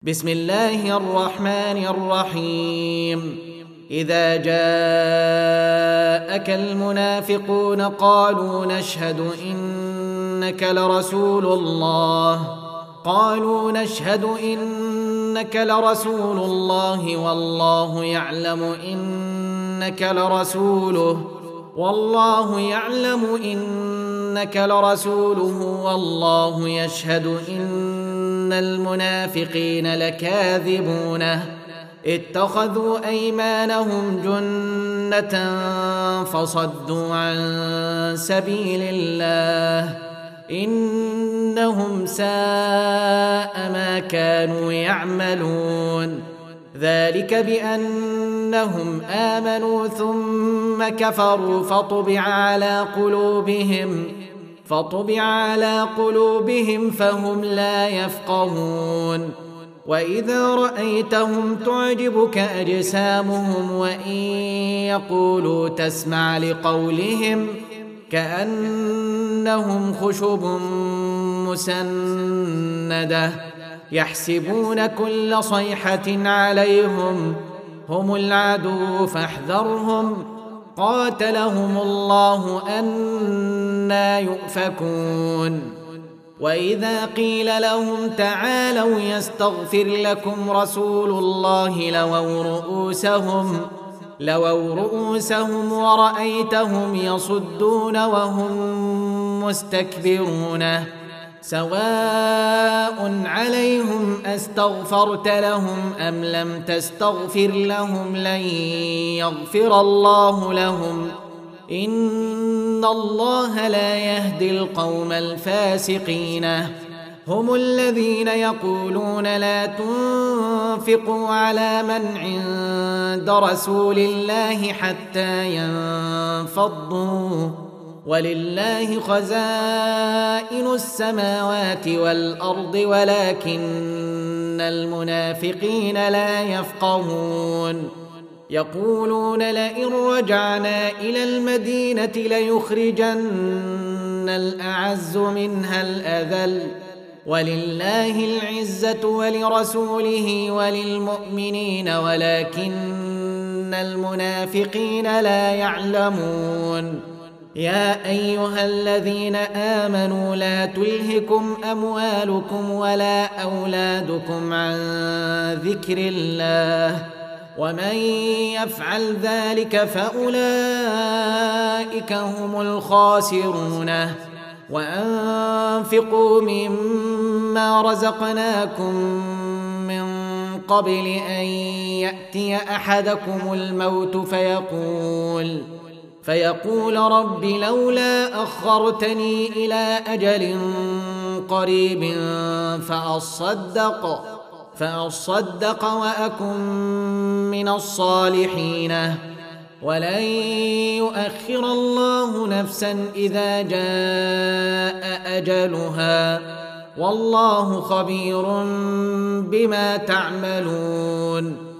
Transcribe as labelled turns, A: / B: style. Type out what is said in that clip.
A: بسم الله الرحمن الرحيم. إذا جاءك المنافقون قالوا نشهد إنك لرسول الله والله يعلم إنك لرسوله والله يشهد إن المنافقين لكاذبون اتخذوا أيمانهم جنة فصدوا عن سبيل الله إنهم ساء ما كانوا يعملون. ذلك بأنهم آمنوا ثم كفروا فطبع على قلوبهم فهم لا يفقهون. وإذا رأيتهم تعجبك أجسامهم وإن يقولوا تسمع لقولهم كأنهم خشب مسندة يحسبون كل صيحة عليهم هم العدو فاحذرهم قاتلهم الله أنى يؤفكون. وإذا قيل لهم تعالوا يستغفر لكم رسول الله لووا رؤوسهم ورأيتهم يصدون وهم مستكبرون. سواء عليهم أستغفرت لهم أم لم تستغفر لهم لن يغفر الله لهم إن الله لا يهدي القوم الفاسقين. هم الذين يقولون لا تنفقوا على من عند رسول الله حتى ينفضوا ولله خزائن السماوات والأرض ولكن المنافقين لا يفقهون. يقولون لئن رجعنا إلى المدينة ليخرجن الأعز منها الأذل ولله العزة ولرسوله وللمؤمنين ولكن المنافقين لا يعلمون. يا أيها الذين آمنوا لا تلهكم أموالكم ولا أولادكم عن ذكر الله ومن يفعل ذلك فأولئك هم الخاسرون. وأنفقوا مما رزقناكم من قبل أن يأتي أحدكم الموت فيقول رب لولا أخرتني إلى أجل قريب فأصدق وأكن من الصالحين ولن يؤخر الله نفسا إذا جاء أجلها والله خبير بما تعملون.